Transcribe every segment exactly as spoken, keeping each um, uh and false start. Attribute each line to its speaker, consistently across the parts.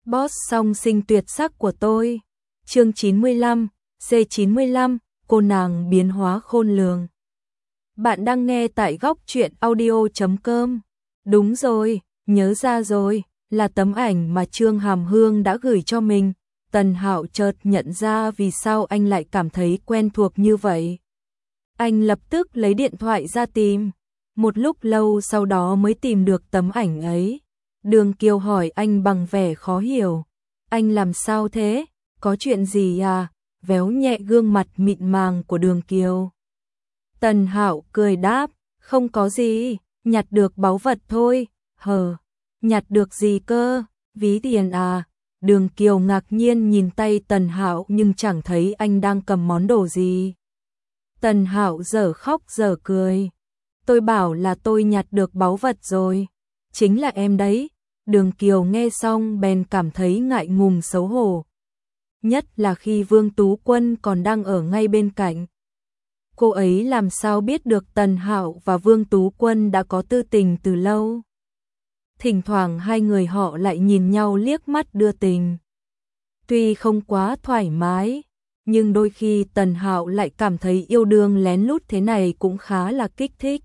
Speaker 1: Boss song sinh tuyệt sắc của tôi. Chương chín mươi lăm, C chín mươi lăm, cô nàng biến hóa khôn lường. Bạn đang nghe tại góc truyện audio chấm com. Đúng rồi, nhớ ra rồi, là tấm ảnh mà Trương Hàm Hương đã gửi cho mình. Tần Hạo chợt nhận ra vì sao anh lại cảm thấy quen thuộc như vậy. Anh lập tức lấy điện thoại ra tìm. Một lúc lâu sau đó mới tìm được tấm ảnh ấy. Đường Kiều hỏi anh bằng vẻ khó hiểu. Anh làm sao thế? Có chuyện gì à? Véo nhẹ gương mặt mịn màng của Đường Kiều. Tần Hạo cười đáp, không có gì, nhặt được báu vật thôi. Hờ, nhặt được gì cơ? Ví tiền à? Đường Kiều ngạc nhiên nhìn tay Tần Hạo nhưng chẳng thấy anh đang cầm món đồ gì. Tần Hạo dở khóc dở cười. Tôi bảo là tôi nhặt được báu vật rồi. Chính là em đấy. Đường Kiều nghe xong bèn cảm thấy ngại ngùng xấu hổ. Nhất là khi Vương Tú Quân còn đang ở ngay bên cạnh. Cô ấy làm sao biết được Tần Hạo và Vương Tú Quân đã có tư tình từ lâu. Thỉnh thoảng hai người họ lại nhìn nhau liếc mắt đưa tình. Tuy không quá thoải mái, nhưng đôi khi Tần Hạo lại cảm thấy yêu đương lén lút thế này cũng khá là kích thích.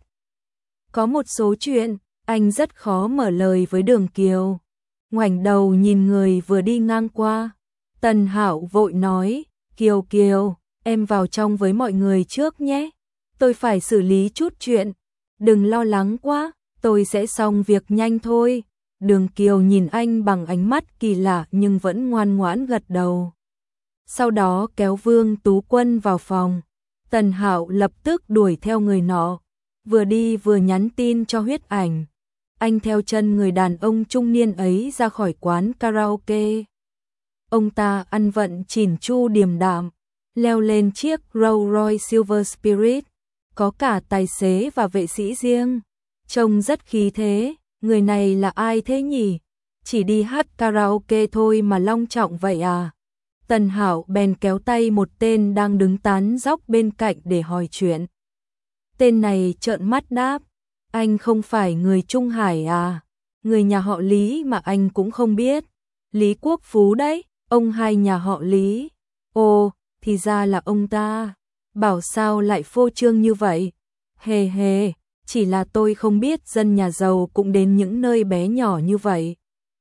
Speaker 1: Có một số chuyện, anh rất khó mở lời với Đường Kiều. Ngoảnh đầu nhìn người vừa đi ngang qua. Tần Hạo vội nói, Kiều Kiều, em vào trong với mọi người trước nhé. Tôi phải xử lý chút chuyện. Đừng lo lắng quá, tôi sẽ xong việc nhanh thôi. Đường Kiều nhìn anh bằng ánh mắt kỳ lạ nhưng vẫn ngoan ngoãn gật đầu. Sau đó kéo Vương Tú Quân vào phòng. Tần Hạo lập tức đuổi theo người nọ. Vừa đi vừa nhắn tin cho Huyết Ảnh. Anh theo chân người đàn ông trung niên ấy ra khỏi quán karaoke. Ông ta ăn vận chỉn chu điềm đạm, leo lên chiếc Rolls Royce Silver Spirit, có cả tài xế và vệ sĩ riêng. Trông rất khí thế, người này là ai thế nhỉ? Chỉ đi hát karaoke thôi mà long trọng vậy à? Tần Hạo bèn kéo tay một tên đang đứng tán dóc bên cạnh để hỏi chuyện. Tên này trợn mắt đáp, anh không phải người Trung Hải à? Người nhà họ Lý mà anh cũng không biết. Lý Quốc Phú đấy, ông hai nhà họ Lý. Ồ, thì ra là ông ta. Bảo sao lại phô trương như vậy? Hề hề, chỉ là tôi không biết dân nhà giàu cũng đến những nơi bé nhỏ như vậy.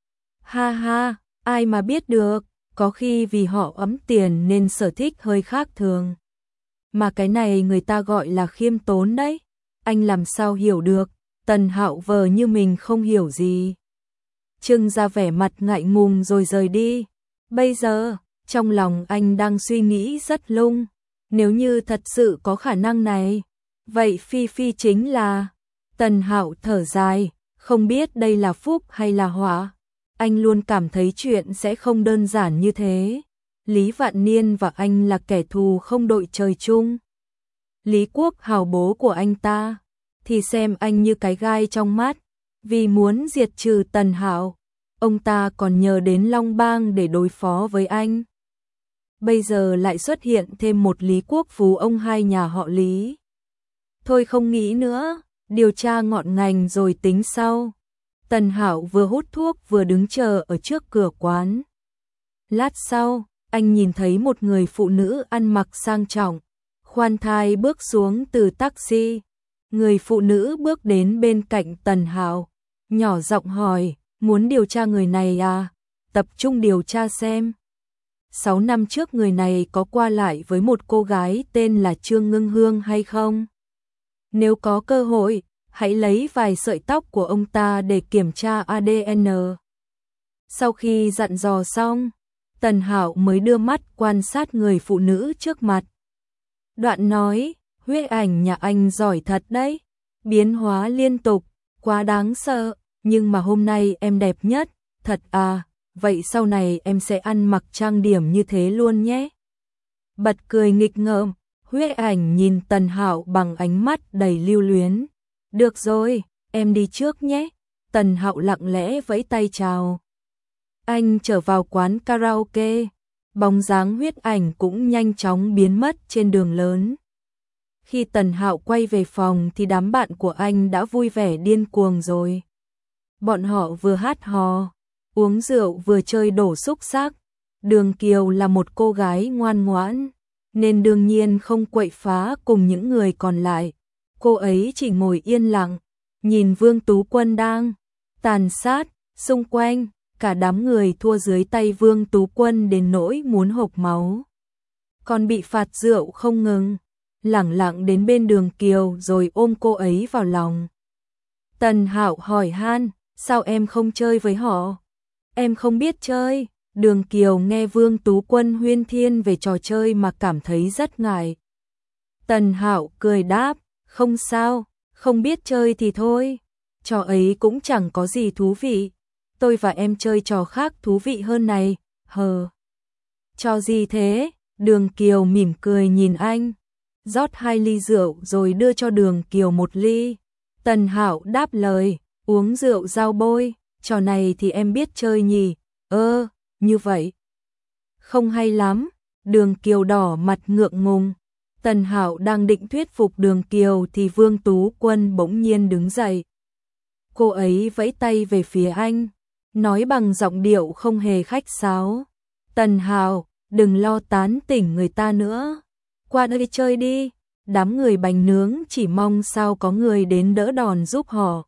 Speaker 1: Ha ha, ai mà biết được, có khi vì họ ấm tiền nên sở thích hơi khác thường. Mà cái này người ta gọi là khiêm tốn đấy. Anh làm sao hiểu được? Tần Hạo vờ như mình không hiểu gì. Trưng ra vẻ mặt ngại ngùng rồi rời đi. Bây giờ, trong lòng anh đang suy nghĩ rất lung. Nếu như thật sự có khả năng này, vậy Phi Phi chính là... Tần Hạo thở dài, không biết đây là phúc hay là họa. Anh luôn cảm thấy chuyện sẽ không đơn giản như thế. Lý Vạn Niên và anh là kẻ thù không đội trời chung. Lý Quốc Hào bố của anh ta thì xem anh như cái gai trong mắt. Vì muốn diệt trừ Tần Hạo, ông ta còn nhờ đến Long Bang để đối phó với anh. Bây giờ lại xuất hiện thêm một Lý Quốc Phú, ông hai nhà họ Lý. Thôi không nghĩ nữa, điều tra ngọn ngành rồi tính sau. Tần Hạo vừa hút thuốc vừa đứng chờ ở trước cửa quán. Lát sau, anh nhìn thấy một người phụ nữ ăn mặc sang trọng, khoan thai bước xuống từ taxi. Người phụ nữ bước đến bên cạnh Tần Hạo, nhỏ giọng hỏi, muốn điều tra người này à? Tập trung điều tra xem. Sáu năm trước người này có qua lại với một cô gái tên là Trương Ngưng Hương hay không? Nếu có cơ hội, hãy lấy vài sợi tóc của ông ta để kiểm tra a đê en. Sau khi dặn dò xong, Tần Hạo mới đưa mắt quan sát người phụ nữ trước mặt. Đoạn nói, Huyết Ảnh nhà anh giỏi thật đấy, biến hóa liên tục, quá đáng sợ, nhưng mà hôm nay em đẹp nhất, thật à, vậy sau này em sẽ ăn mặc trang điểm như thế luôn nhé. Bật cười nghịch ngợm, Huyết Ảnh nhìn Tần Hạo bằng ánh mắt đầy lưu luyến. Được rồi, em đi trước nhé. Tần Hạo lặng lẽ vẫy tay chào. Anh trở vào quán karaoke, bóng dáng Huyết Ảnh cũng nhanh chóng biến mất trên đường lớn. Khi Tần Hạo quay về phòng thì đám bạn của anh đã vui vẻ điên cuồng rồi. Bọn họ vừa hát hò, uống rượu vừa chơi đổ xúc xắc. Đường Kiều là một cô gái ngoan ngoãn, nên đương nhiên không quậy phá cùng những người còn lại. Cô ấy chỉ ngồi yên lặng, nhìn Vương Tú Quân đang tàn sát, xung quanh, cả đám người thua dưới tay Vương Tú Quân đến nỗi muốn hộc máu. Còn bị phạt rượu không ngừng, lẳng lặng đến bên Đường Kiều rồi ôm cô ấy vào lòng. Tần Hạo hỏi han, sao em không chơi với họ? Em không biết chơi. Đường Kiều nghe Vương Tú Quân huyên thiên về trò chơi mà cảm thấy rất ngại. Tần Hạo cười đáp, không sao, không biết chơi thì thôi. Trò ấy cũng chẳng có gì thú vị. Tôi và em chơi trò khác thú vị hơn này, hờ. Trò gì thế? Đường Kiều mỉm cười nhìn anh, rót hai ly rượu rồi đưa cho Đường Kiều một ly. Tần Hạo đáp lời, uống rượu rau bôi, trò này thì em biết chơi nhỉ? Ơ, như vậy. Không hay lắm. Đường Kiều đỏ mặt ngượng ngùng. Tần Hạo đang định thuyết phục Đường Kiều thì Vương Tú Quân bỗng nhiên đứng dậy. Cô ấy vẫy tay về phía anh, nói bằng giọng điệu không hề khách sáo. Tần Hạo, đừng lo tán tỉnh người ta nữa. Qua đây chơi đi. Đám người bánh nướng chỉ mong sao có người đến đỡ đòn giúp họ.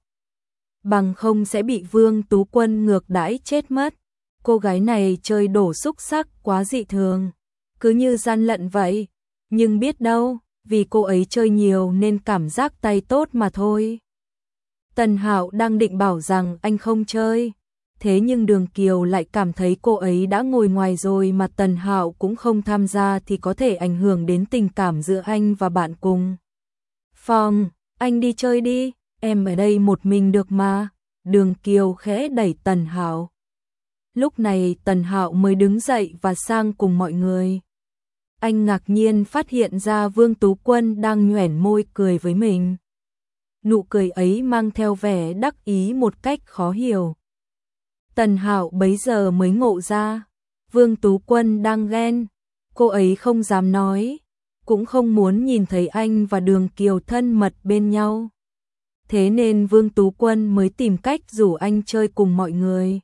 Speaker 1: Bằng không sẽ bị Vương Tú Quân ngược đãi chết mất. Cô gái này chơi đổ xúc xắc quá dị thường, cứ như gian lận vậy. Nhưng biết đâu, vì cô ấy chơi nhiều nên cảm giác tay tốt mà thôi. Tần Hạo đang định bảo rằng anh không chơi. Thế nhưng Đường Kiều lại cảm thấy cô ấy đã ngồi ngoài rồi mà Tần Hạo cũng không tham gia thì có thể ảnh hưởng đến tình cảm giữa anh và bạn cùng phòng. Anh đi chơi đi, em ở đây một mình được mà. Đường Kiều khẽ đẩy Tần Hạo. Lúc này Tần Hạo mới đứng dậy và sang cùng mọi người. Anh ngạc nhiên phát hiện ra Vương Tú Quân đang nhoẻn môi cười với mình. Nụ cười ấy mang theo vẻ đắc ý một cách khó hiểu. Tần Hạo bấy giờ mới ngộ ra, Vương Tú Quân đang ghen. Cô ấy không dám nói, cũng không muốn nhìn thấy anh và Đường Kiều thân mật bên nhau. Thế nên Vương Tú Quân mới tìm cách rủ anh chơi cùng mọi người.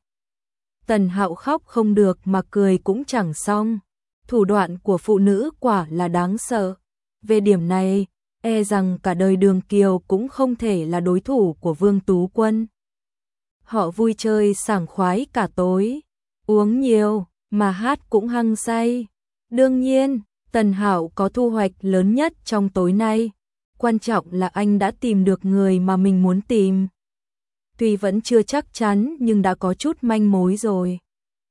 Speaker 1: Tần Hạo khóc không được mà cười cũng chẳng xong. Thủ đoạn của phụ nữ quả là đáng sợ. Về điểm này, e rằng cả đời Đường Kiều cũng không thể là đối thủ của Vương Tú Quân. Họ vui chơi sảng khoái cả tối, uống nhiều, mà hát cũng hăng say. Đương nhiên, Tần Hạo có thu hoạch lớn nhất trong tối nay. Quan trọng là anh đã tìm được người mà mình muốn tìm. Tuy vẫn chưa chắc chắn nhưng đã có chút manh mối rồi.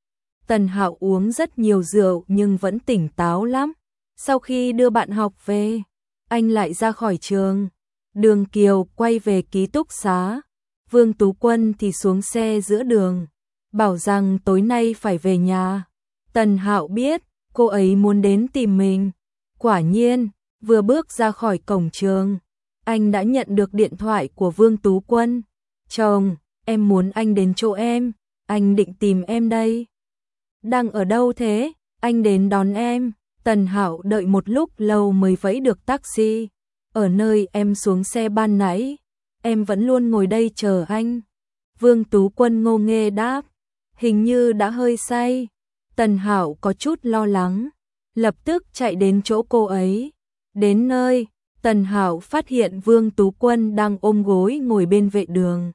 Speaker 1: Tần Hạo uống rất nhiều rượu nhưng vẫn tỉnh táo lắm. Sau khi đưa bạn học về, anh lại ra khỏi trường. Đường Kiều quay về ký túc xá. Vương Tú Quân thì xuống xe giữa đường, bảo rằng tối nay phải về nhà. Tần Hạo biết cô ấy muốn đến tìm mình. Quả nhiên, vừa bước ra khỏi cổng trường, anh đã nhận được điện thoại của Vương Tú Quân. Chồng, em muốn anh đến chỗ em, anh định tìm em đây. Đang ở đâu thế? Anh đến đón em. Tần Hạo đợi một lúc lâu mới vẫy được taxi. Ở nơi em xuống xe ban nãy, em vẫn luôn ngồi đây chờ anh. Vương Tú Quân ngô nghê đáp, hình như đã hơi say. Tần Hạo có chút lo lắng, lập tức chạy đến chỗ cô ấy. Đến nơi, Tần Hạo phát hiện Vương Tú Quân đang ôm gối ngồi bên vệ đường.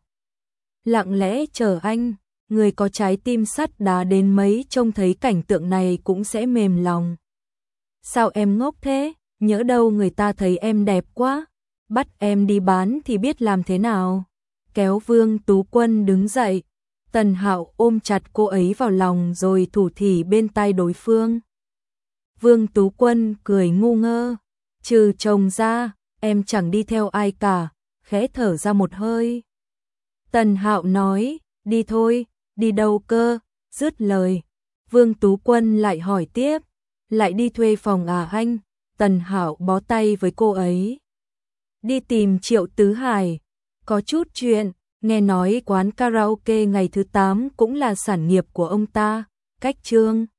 Speaker 1: Lặng lẽ chờ anh, người có trái tim sắt đá đến mấy trông thấy cảnh tượng này cũng sẽ mềm lòng. Sao em ngốc thế? Nhỡ đâu người ta thấy em đẹp quá, bắt em đi bán thì biết làm thế nào. Kéo Vương Tú Quân đứng dậy, Tần Hạo ôm chặt cô ấy vào lòng rồi thủ thỉ bên tai đối phương. Vương Tú Quân cười ngu ngơ, trừ chồng ra, em chẳng đi theo ai cả, khẽ thở ra một hơi. Tần Hạo nói, đi thôi, đi đâu cơ? Dứt lời, Vương Tú Quân lại hỏi tiếp, lại đi thuê phòng à anh? Tần Hạo bó tay với cô ấy. Đi tìm Triệu Tứ Hải, có chút chuyện, nghe nói quán karaoke ngày thứ tám cũng là sản nghiệp của ông ta, cách Trương